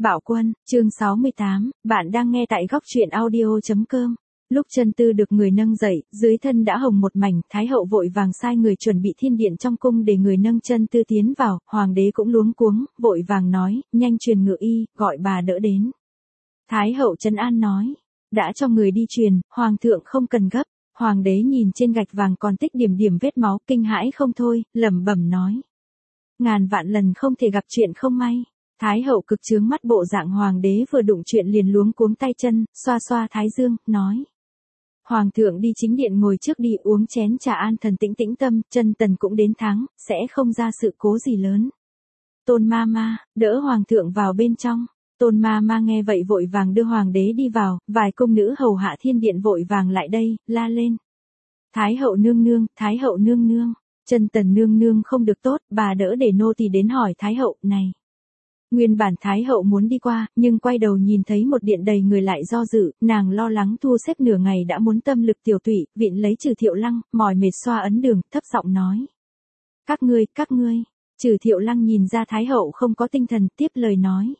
Bạo Quân, chương 68, bạn đang nghe tại góc truyện audio.com. Lúc chân tư được người nâng dậy, dưới thân đã hồng một mảnh, Thái hậu vội vàng sai người chuẩn bị thiên điện trong cung để người nâng chân tư tiến vào, hoàng đế cũng luống cuống, vội vàng nói, nhanh truyền ngự y, gọi bà đỡ đến. Thái hậu trấn an nói, đã cho người đi truyền, hoàng thượng không cần gấp. Hoàng đế nhìn trên gạch vàng còn tích điểm điểm vết máu, kinh hãi không thôi, lẩm bẩm nói. Ngàn vạn lần không thể gặp chuyện không may. Thái hậu cực chướng mắt bộ dạng hoàng đế vừa đụng chuyện liền luống cuống tay chân, xoa xoa thái dương, nói. Hoàng thượng đi chính điện ngồi trước đi uống chén trà an thần tĩnh tĩnh tâm, chân tần cũng đến tháng, sẽ không ra sự cố gì lớn. Tôn ma ma, đỡ hoàng thượng vào bên trong. Tôn ma ma nghe vậy vội vàng đưa hoàng đế đi vào, vài công nữ hầu hạ thiên điện vội vàng lại đây, la lên. Thái hậu nương nương, thái hậu nương nương, chân tần nương nương không được tốt, bà đỡ để nô tỳ đến hỏi thái hậu, này. Nguyên bản thái hậu muốn đi qua, nhưng quay đầu nhìn thấy một điện đầy người lại do dự, nàng lo lắng thu xếp nửa ngày đã muốn tâm lực tiểu tụy, viện lấy Trừ Thiệu Lăng, mỏi mệt xoa ấn đường, thấp giọng nói. Các ngươi, Trừ Thiệu Lăng nhìn ra thái hậu không có tinh thần, tiếp lời nói.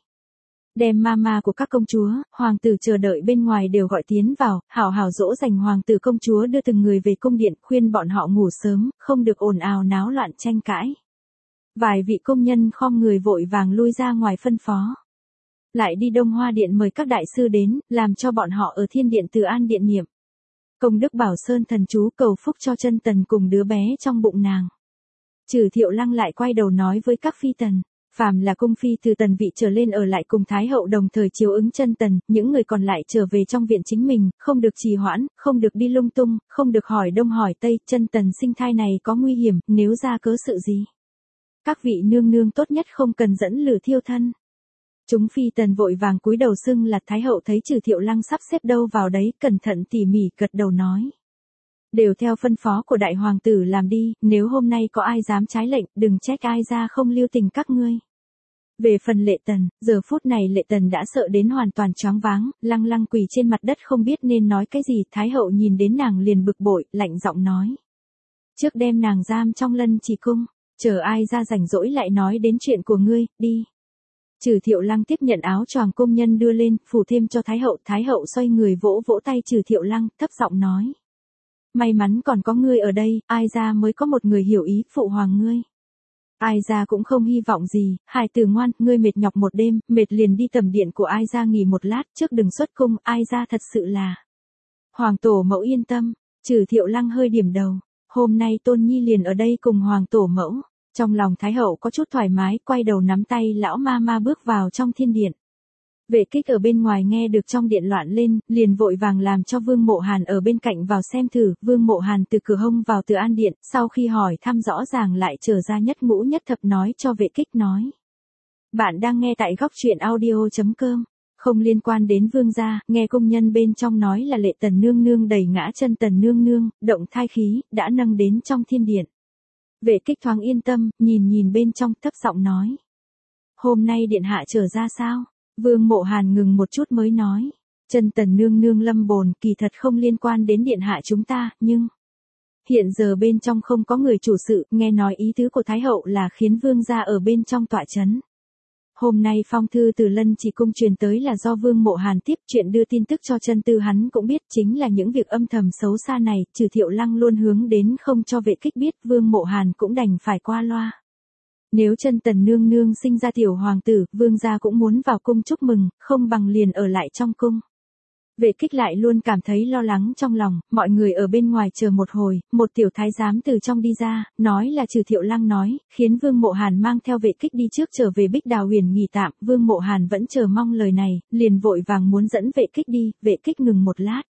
Đem mama của các công chúa, hoàng tử chờ đợi bên ngoài đều gọi tiến vào, hảo hảo dỗ dành hoàng tử công chúa đưa từng người về cung điện, khuyên bọn họ ngủ sớm, không được ồn ào náo loạn tranh cãi. Vài vị công nhân khom người vội vàng lui ra ngoài phân phó. Lại đi Đông Hoa Điện mời các đại sư đến, làm cho bọn họ ở thiên điện Từ An Điện niệm. Công đức Bảo Sơn thần chú cầu phúc cho chân tần cùng đứa bé trong bụng nàng. Trừ Thiệu Lăng lại quay đầu nói với các phi tần. Phàm là cung phi từ tần vị trở lên ở lại cùng Thái hậu đồng thời chiếu ứng chân tần, những người còn lại trở về trong viện chính mình, không được trì hoãn, không được đi lung tung, không được hỏi đông hỏi tây, chân tần sinh thai này có nguy hiểm, nếu ra cớ sự gì. Các vị nương nương tốt nhất không cần dẫn lửa thiêu thân. Chúng phi tần vội vàng cúi đầu xưng là Thái hậu thấy Trừ Thiệu Lăng sắp xếp đâu vào đấy, cẩn thận tỉ mỉ gật đầu nói. Đều theo phân phó của đại hoàng tử làm đi, nếu hôm nay có ai dám trái lệnh, đừng trách ai ra không lưu tình các ngươi. Về phần Lệ Tần, giờ phút này Lệ Tần đã sợ đến hoàn toàn choáng váng, lăng lăng quỳ trên mặt đất không biết nên nói cái gì, Thái hậu nhìn đến nàng liền bực bội, lạnh giọng nói. Trước đem nàng giam trong Lân Trì cung, chờ ai ra rảnh rỗi lại nói đến chuyện của ngươi, đi. Trừ Thiệu Lăng tiếp nhận áo choàng công nhân đưa lên, phủ thêm cho Thái hậu xoay người vỗ vỗ tay Trừ Thiệu Lăng, thấp giọng nói. May mắn còn có ngươi ở đây, ai ra mới có một người hiểu ý, phụ hoàng ngươi. Ai ra cũng không hy vọng gì, hài tử ngoan, ngươi mệt nhọc một đêm, mệt liền đi tầm điện của ai ra nghỉ một lát, trước đừng xuất cung, ai ra thật sự là. Hoàng tổ mẫu yên tâm, Trừ Thiệu Lăng hơi điểm đầu, hôm nay Tôn Nhi liền ở đây cùng hoàng tổ mẫu. Trong lòng Thái hậu có chút thoải mái, quay đầu nắm tay lão ma ma bước vào trong thiên điện. Vệ Kích ở bên ngoài nghe được trong điện loạn lên, liền vội vàng làm cho Vương Mộ Hàn ở bên cạnh vào xem thử, Vương Mộ Hàn từ cửa hông vào Từ An Điện, sau khi hỏi thăm rõ ràng lại trở ra nhất ngũ nhất thập nói cho Vệ Kích nói. Bạn đang nghe tại góc truyện audio.com, không liên quan đến vương gia, nghe công nhân bên trong nói là Lệ Tần nương nương đẩy ngã chân Tần nương nương, động thai khí, đã nâng đến trong thiên điện. Vệ Kích thoáng yên tâm, nhìn bên trong thấp giọng nói. Hôm nay điện hạ trở ra sao? Vương Mộ Hàn ngừng một chút mới nói. Chân Tần nương nương lâm bồn kỳ thật không liên quan đến điện hạ chúng ta, nhưng. Hiện giờ bên trong không có người chủ sự, nghe nói ý tứ của Thái hậu là khiến vương gia ở bên trong tọa chấn. Hôm nay phong thư từ Lân Trì cung truyền tới là do Vương Mộ Hàn tiếp chuyện đưa tin tức cho chân tư hắn cũng biết chính là những việc âm thầm xấu xa này, Trừ Thiệu Lăng luôn hướng đến không cho Vệ Kích biết, Vương Mộ Hàn cũng đành phải qua loa. Nếu chân Tần nương nương sinh ra tiểu hoàng tử, vương gia cũng muốn vào cung chúc mừng, không bằng liền ở lại trong cung. Vệ Kích lại luôn cảm thấy lo lắng trong lòng, mọi người ở bên ngoài chờ một hồi, một tiểu thái giám từ trong đi ra, nói là Trừ Thiệu Lăng nói, khiến Vương Mộ Hàn mang theo Vệ Kích đi trước trở về Bích Đào Huyền nghỉ tạm, Vương Mộ Hàn vẫn chờ mong lời này, liền vội vàng muốn dẫn Vệ Kích đi, Vệ Kích ngừng một lát.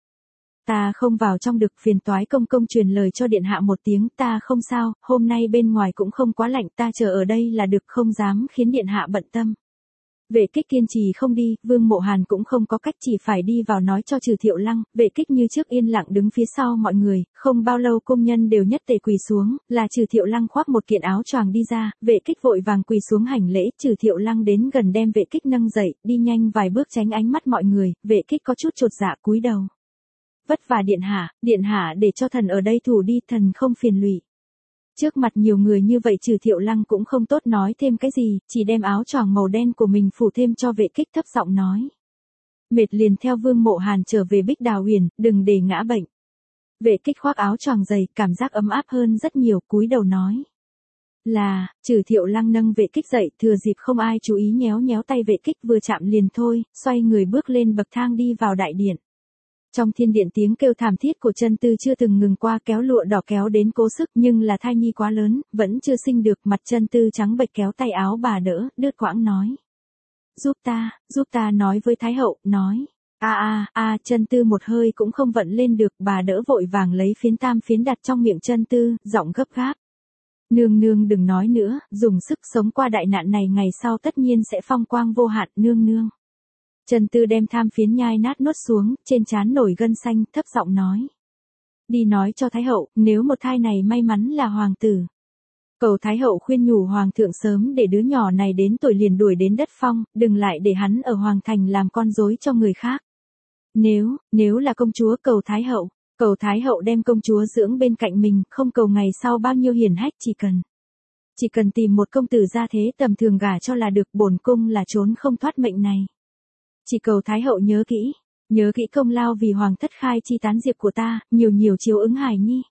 Ta không vào trong được, phiền toái công công truyền lời cho điện hạ một tiếng, ta không sao, hôm nay bên ngoài cũng không quá lạnh, ta chờ ở đây là được, không dám khiến điện hạ bận tâm. Vệ Kích kiên trì không đi, Vương Mộ Hàn cũng không có cách chỉ phải đi vào nói cho Trừ Thiệu Lăng, Vệ Kích như trước yên lặng đứng phía sau mọi người, không bao lâu công nhân đều nhất tề quỳ xuống, là Trừ Thiệu Lăng khoác một kiện áo choàng đi ra, Vệ Kích vội vàng quỳ xuống hành lễ, Trừ Thiệu Lăng đến gần đem Vệ Kích nâng dậy, đi nhanh vài bước tránh ánh mắt mọi người, Vệ Kích có chút chột dạ cúi đầu. Vất vả điện hạ để cho thần ở đây thủ đi, thần không phiền lụy. Trước mặt nhiều người như vậy Trừ Thiệu Lăng cũng không tốt nói thêm cái gì, chỉ đem áo choàng màu đen của mình phủ thêm cho Vệ Kích, thấp giọng nói. Mệt liền theo Vương Mộ Hàn trở về Bích Đào Huyền, đừng để ngã bệnh. Vệ Kích khoác áo choàng dày, cảm giác ấm áp hơn rất nhiều, cúi đầu nói. Là, Trừ Thiệu Lăng nâng Vệ Kích dậy, thừa dịp không ai chú ý nhéo nhéo tay Vệ Kích, vừa chạm liền thôi, xoay người bước lên bậc thang đi vào đại điện. Trong thiên điện tiếng kêu thảm thiết của Chân Tư chưa từng ngừng qua, kéo lụa đỏ kéo đến cố sức, nhưng là thai nhi quá lớn, vẫn chưa sinh được, mặt Chân Tư trắng bệch kéo tay áo bà đỡ, đứt quãng nói. Giúp ta nói với Thái hậu, nói. Chân Tư một hơi cũng không vận lên được, bà đỡ vội vàng lấy phiến tam phiến đặt trong miệng Chân Tư, giọng gấp gáp. Nương nương đừng nói nữa, dùng sức sống qua đại nạn này ngày sau tất nhiên sẽ phong quang vô hạn, nương nương. Chân Tư đem tham phiến nhai nát nuốt xuống, trên trán nổi gân xanh, thấp giọng nói. Đi nói cho Thái hậu, nếu một thai này may mắn là hoàng tử. Cầu Thái hậu khuyên nhủ hoàng thượng sớm để đứa nhỏ này đến tuổi liền đuổi đến đất phong, đừng lại để hắn ở hoàng thành làm con rối cho người khác. Nếu là công chúa cầu Thái hậu đem công chúa dưỡng bên cạnh mình, không cầu ngày sau bao nhiêu hiển hách, chỉ cần tìm một công tử gia thế tầm thường gả cho là được, bổn cung là trốn không thoát mệnh này. Chỉ cầu Thái hậu nhớ kỹ công lao vì hoàng thất khai chi tán diệp của ta, nhiều chiếu ứng hài nhi.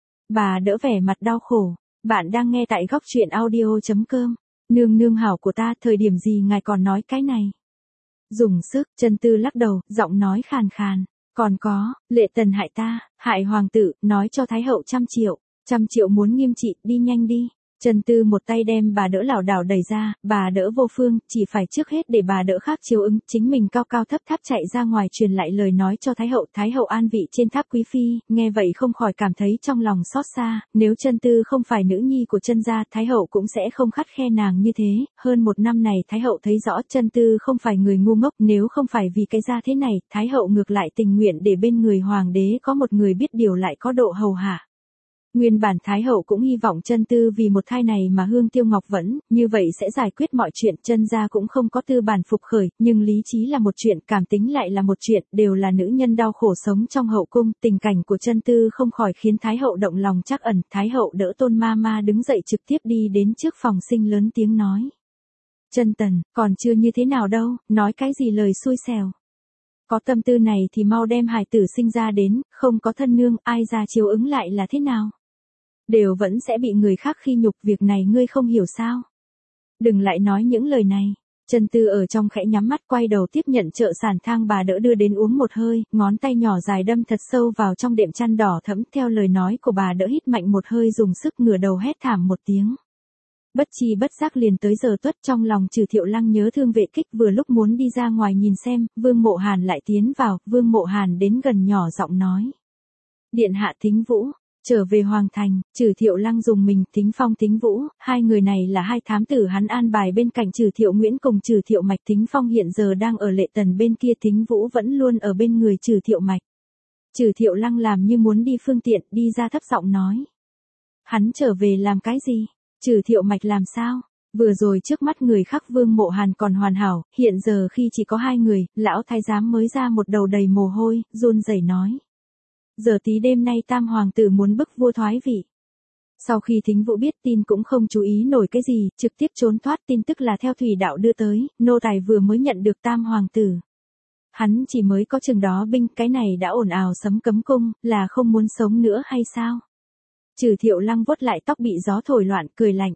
Bà đỡ vẻ mặt đau khổ, bạn đang nghe tại góc truyện audio.com. Nương hảo của ta, thời điểm gì ngài còn nói cái này? Dùng sức, Chân Tư lắc đầu, giọng nói khàn khàn. Còn có, Lệ Tần hại ta, hại hoàng tử, nói cho Thái hậu 100 triệu muốn nghiêm trị, đi nhanh đi. Chân Tư một tay đem bà đỡ lảo đảo đẩy ra, bà đỡ vô phương, chỉ phải trước hết để bà đỡ khác chiếu ứng, chính mình cao cao thấp thấp chạy ra ngoài truyền lại lời nói cho Thái hậu an vị trên tháp quý phi, nghe vậy không khỏi cảm thấy trong lòng xót xa, nếu Chân Tư không phải nữ nhi của Chân gia, Thái hậu cũng sẽ không khắt khe nàng như thế, hơn một năm này Thái hậu thấy rõ Chân Tư không phải người ngu ngốc, nếu không phải vì cái gia thế này, Thái hậu ngược lại tình nguyện để bên người hoàng đế có một người biết điều lại có độ hầu hạ. Nguyên bản Thái hậu cũng hy vọng Chân Tư vì một thai này mà hương tiêu ngọc vẫn, như vậy sẽ giải quyết mọi chuyện, Chân gia cũng không có tư bản phục khởi, nhưng lý trí là một chuyện, cảm tính lại là một chuyện, đều là nữ nhân đau khổ sống trong hậu cung, tình cảnh của Chân Tư không khỏi khiến Thái hậu động lòng trắc ẩn, Thái hậu đỡ Tôn ma đứng dậy trực tiếp đi đến trước phòng sinh lớn tiếng nói. Chân Tần, còn chưa như thế nào đâu, nói cái gì lời xui xẻo. Có tâm tư này thì mau đem hài tử sinh ra đến, không có thân nương, ai ra chiếu ứng lại là thế nào? Đều vẫn sẽ bị người khác khi nhục, việc này ngươi không hiểu sao? Đừng lại nói những lời này. Chân Tư ở trong khẽ nhắm mắt, quay đầu tiếp nhận trợ sản thang bà đỡ đưa đến uống một hơi, ngón tay nhỏ dài đâm thật sâu vào trong đệm chăn đỏ thẫm, theo lời nói của bà đỡ hít mạnh một hơi, dùng sức ngửa đầu hét thảm một tiếng. Bất chi bất giác liền tới giờ tuất, trong lòng Trừ Thiệu Lăng nhớ thương Vệ Kích, vừa lúc muốn đi ra ngoài nhìn xem, Vương Mộ Hàn lại tiến vào, Vương Mộ Hàn đến gần nhỏ giọng nói. Điện hạ Thính Vũ, trở về hoàng thành. Trừ Thiệu Lăng dùng mình, Thính Phong Thính Vũ, hai người này là hai thám tử hắn an bài bên cạnh Trừ Thiệu Nguyễn cùng Trừ Thiệu Mạch. Thính Phong hiện giờ đang ở Lệ Tần bên kia, Thính Vũ vẫn luôn ở bên người Trừ Thiệu Mạch. Trừ Thiệu Lăng làm như muốn đi phương tiện, đi ra thấp giọng nói. Hắn trở về làm cái gì? Trừ Thiệu Mạch làm sao? Vừa rồi trước mắt người khác Vương Mộ Hàn còn hoàn hảo, hiện giờ khi chỉ có hai người, lão thái giám mới ra một đầu đầy mồ hôi, run rẩy nói. Giờ tí đêm nay tam hoàng tử muốn bức vua thoái vị. Sau khi Thính Vũ biết tin cũng không chú ý nổi cái gì, trực tiếp trốn thoát, tin tức là theo thủy đạo đưa tới, nô tài vừa mới nhận được tam hoàng tử. Hắn chỉ mới có chừng đó binh, cái này đã ồn ào sấm cấm cung, là không muốn sống nữa hay sao? Trừ Thiệu Lăng vuốt lại tóc bị gió thổi loạn, cười lạnh.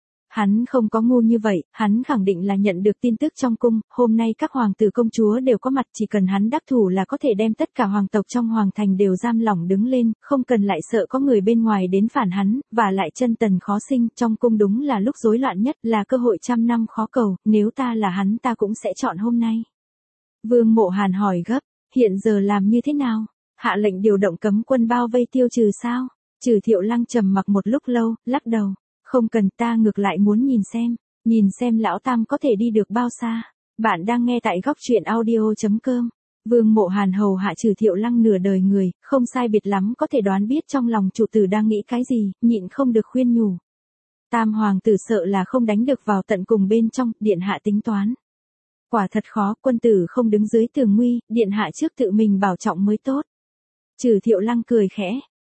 Hắn không có ngu như vậy, hắn khẳng định là nhận được tin tức trong cung, hôm nay các hoàng tử công chúa đều có mặt, chỉ cần hắn đắc thủ là có thể đem tất cả hoàng tộc trong hoàng thành đều giam lỏng đứng lên, không cần lại sợ có người bên ngoài đến phản hắn, và lại Chân Tần khó sinh, trong cung đúng là lúc rối loạn nhất, là cơ hội trăm năm khó cầu, nếu ta là hắn ta cũng sẽ chọn hôm nay. Vương Mộ Hàn hỏi gấp, hiện giờ làm như thế nào? Hạ lệnh điều động cấm quân bao vây tiêu trừ sao? Trừ Thiệu Lăng trầm mặc một lúc lâu, lắc đầu. Không cần, ta ngược lại muốn nhìn xem lão tam có thể đi được bao xa. Bạn đang nghe tại góc truyện audio.com. Vương Mộ Hàn hầu hạ Trừ Thiệu Lăng nửa đời người, không sai biệt lắm có thể đoán biết trong lòng chủ tử đang nghĩ cái gì, nhịn không được khuyên nhủ. Tam hoàng tử sợ là không đánh được vào tận cùng bên trong, điện hạ tính toán. Quả thật khó, quân tử không đứng dưới tường nguy, điện hạ trước tự mình bảo trọng mới tốt. Trừ Thiệu Lăng cười khẽ.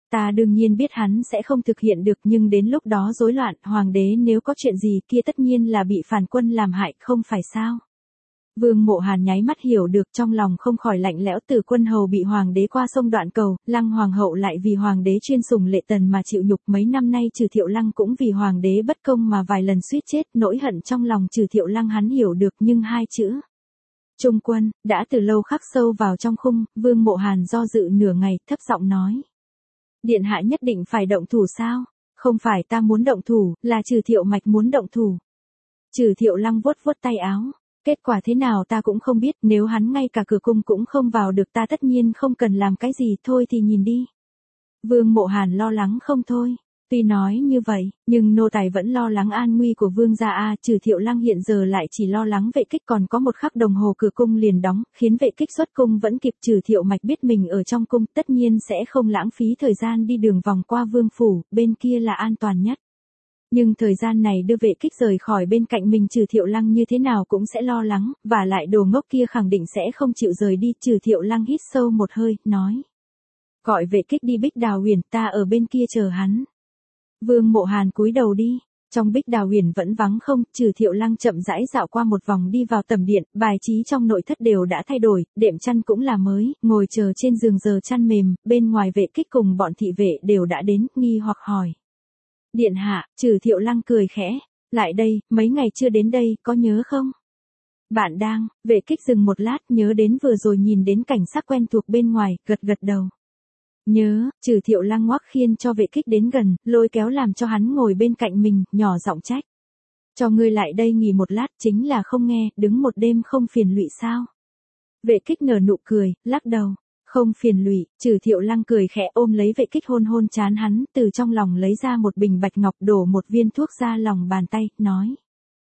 Ta đương nhiên biết hắn sẽ không thực hiện được, nhưng đến lúc đó rối loạn, hoàng đế nếu có chuyện gì kia tất nhiên là bị phản quân làm hại, không phải sao? Vương Mộ Hàn nháy mắt hiểu được, trong lòng không khỏi lạnh lẽo. Từ quân hầu bị hoàng đế qua sông đoạn cầu, Lăng hoàng hậu lại vì hoàng đế chuyên sủng lệ tần mà chịu nhục, mấy năm nay Trừ Thiệu Lăng cũng vì hoàng đế bất công mà vài lần suýt chết, nỗi hận trong lòng Trừ Thiệu Lăng hắn hiểu được, nhưng hai chữ trung quân đã từ lâu khắc sâu vào trong khung. Vương Mộ Hàn do dự nửa ngày, thấp giọng nói: Điện hạ nhất định phải động thủ sao? Không phải ta muốn động thủ, là Trừ Thiệu Mạch muốn động thủ. Trừ Thiệu Lăng vuốt vuốt tay áo. Kết quả thế nào ta cũng không biết, nếu hắn ngay cả cửa cung cũng không vào được ta tất nhiên không cần làm cái gì, thôi thì nhìn đi. Vương Mộ Hàn lo lắng không thôi. Tuy nói như vậy, nhưng nô tài vẫn lo lắng an nguy của vương gia a. Trừ Thiệu Lăng hiện giờ lại chỉ lo lắng Vệ Kích, còn có một khắc đồng hồ cửa cung liền đóng, khiến Vệ Kích xuất cung vẫn kịp. Trừ Thiệu Mạch biết mình ở trong cung, tất nhiên sẽ không lãng phí thời gian đi đường vòng qua vương phủ, bên kia là an toàn nhất. Nhưng thời gian này đưa Vệ Kích rời khỏi bên cạnh mình, Trừ Thiệu Lăng như thế nào cũng sẽ lo lắng, và lại đồ ngốc kia khẳng định sẽ không chịu rời đi. Trừ Thiệu Lăng hít sâu một hơi, nói: Gọi Vệ Kích đi Bích Đào Huyền, ta ở bên kia chờ hắn. Vương Mộ Hàn cúi đầu đi. Trong Bích Đào Huyền vẫn vắng không. Trừ Thiệu Lăng chậm rãi dạo qua một vòng đi vào tầm điện, bài trí trong nội thất đều đã thay đổi, đệm chăn cũng là mới, ngồi chờ trên giường giờ chăn mềm, bên ngoài Vệ Kích cùng bọn thị vệ đều đã đến, nghi hoặc hỏi: Điện hạ. Trừ Thiệu Lăng cười khẽ: Lại đây, mấy ngày chưa đến đây, có nhớ không? Bạn đang. Vệ Kích dừng một lát, nhớ đến vừa rồi nhìn đến cảnh sắc quen thuộc bên ngoài, gật gật đầu. Nhớ. Trừ Thiệu Lăng ngoắc khiên cho Vệ Kích đến gần, lôi kéo làm cho hắn ngồi bên cạnh mình, nhỏ giọng trách: Cho ngươi lại đây nghỉ một lát, chính là không nghe, đứng một đêm không phiền lụy sao? Vệ Kích nở nụ cười, lắc đầu: Không phiền lụy. Trừ Thiệu Lăng cười khẽ ôm lấy Vệ Kích, hôn hôn trán hắn, từ trong lòng lấy ra một bình bạch ngọc, đổ một viên thuốc ra lòng bàn tay, nói: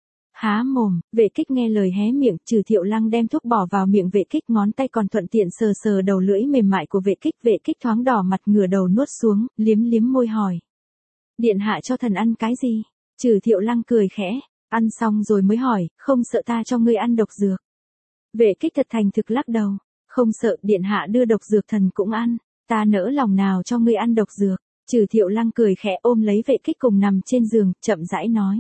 Há mồm. Vệ Kích nghe lời hé miệng. Trừ Thiệu Lăng đem thuốc bỏ vào miệng Vệ Kích, ngón tay còn thuận tiện sờ sờ đầu lưỡi mềm mại của Vệ Kích. Vệ Kích thoáng đỏ mặt, ngửa đầu nuốt xuống, liếm liếm môi hỏi: Điện hạ cho thần ăn cái gì? Trừ Thiệu Lăng cười khẽ: Ăn xong rồi mới hỏi, không sợ ta cho ngươi ăn độc dược? Vệ Kích thật thành thực lắc đầu: Không sợ, điện hạ đưa độc dược thần cũng ăn, ta nỡ lòng nào cho ngươi ăn độc dược. Trừ Thiệu Lăng cười khẽ ôm lấy Vệ Kích cùng nằm trên giường, chậm rãi nói: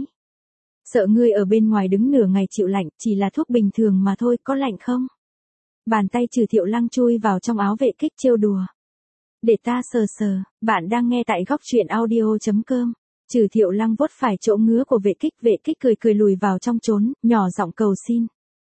Sợ ngươi ở bên ngoài đứng nửa ngày chịu lạnh, chỉ là thuốc bình thường mà thôi, có lạnh không? Bàn tay Trừ Thiệu Lăng chui vào trong áo Vệ Kích trêu đùa: Để ta sờ sờ. Bạn đang nghe tại góc truyện audio.com. Trừ Thiệu Lăng vuốt phải chỗ ngứa của Vệ Kích. Vệ Kích cười cười lùi vào trong trốn, nhỏ giọng cầu xin: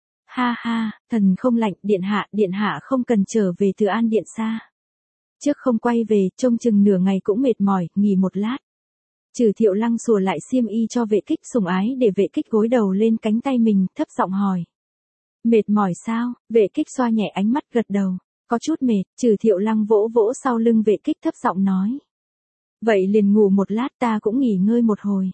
Ha ha, thần không lạnh, điện hạ không cần trở về Từ An điện xa. Trước không quay về, trông chừng nửa ngày cũng mệt mỏi, nghỉ một lát. Trừ Thiệu Lăng sùa lại xiêm y cho Vệ Kích, sủng ái để Vệ Kích gối đầu lên cánh tay mình, thấp giọng hỏi: Mệt mỏi sao? Vệ Kích xoa nhẹ ánh mắt, gật đầu: Có chút mệt. Trừ Thiệu Lăng vỗ vỗ sau lưng Vệ Kích, thấp giọng nói: Vậy liền ngủ một lát, ta cũng nghỉ ngơi một hồi.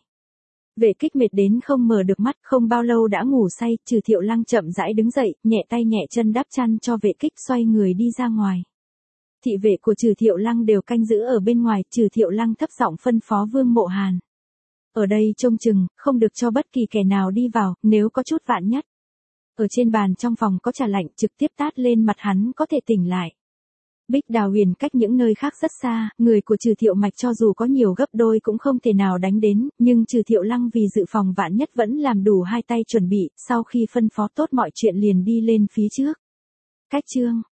Vệ Kích mệt đến không mở được mắt, không bao lâu đã ngủ say. Trừ Thiệu Lăng chậm rãi đứng dậy, nhẹ tay nhẹ chân đắp chăn cho Vệ Kích, xoay người đi ra ngoài. Thị vệ của Trừ Thiệu Lăng đều canh giữ ở bên ngoài. Trừ Thiệu Lăng thấp giọng phân phó Vương Mộ Hàn: Ở đây trông chừng, không được cho bất kỳ kẻ nào đi vào, nếu có chút vạn nhất. Ở trên bàn trong phòng có trà lạnh, trực tiếp tát lên mặt hắn có thể tỉnh lại. Bích Đào Huyền cách những nơi khác rất xa, người của Trừ Thiệu Mạch cho dù có nhiều gấp đôi cũng không thể nào đánh đến, nhưng Trừ Thiệu Lăng vì dự phòng vạn nhất vẫn làm đủ hai tay chuẩn bị, sau khi phân phó tốt mọi chuyện liền đi lên phía trước. Cách chương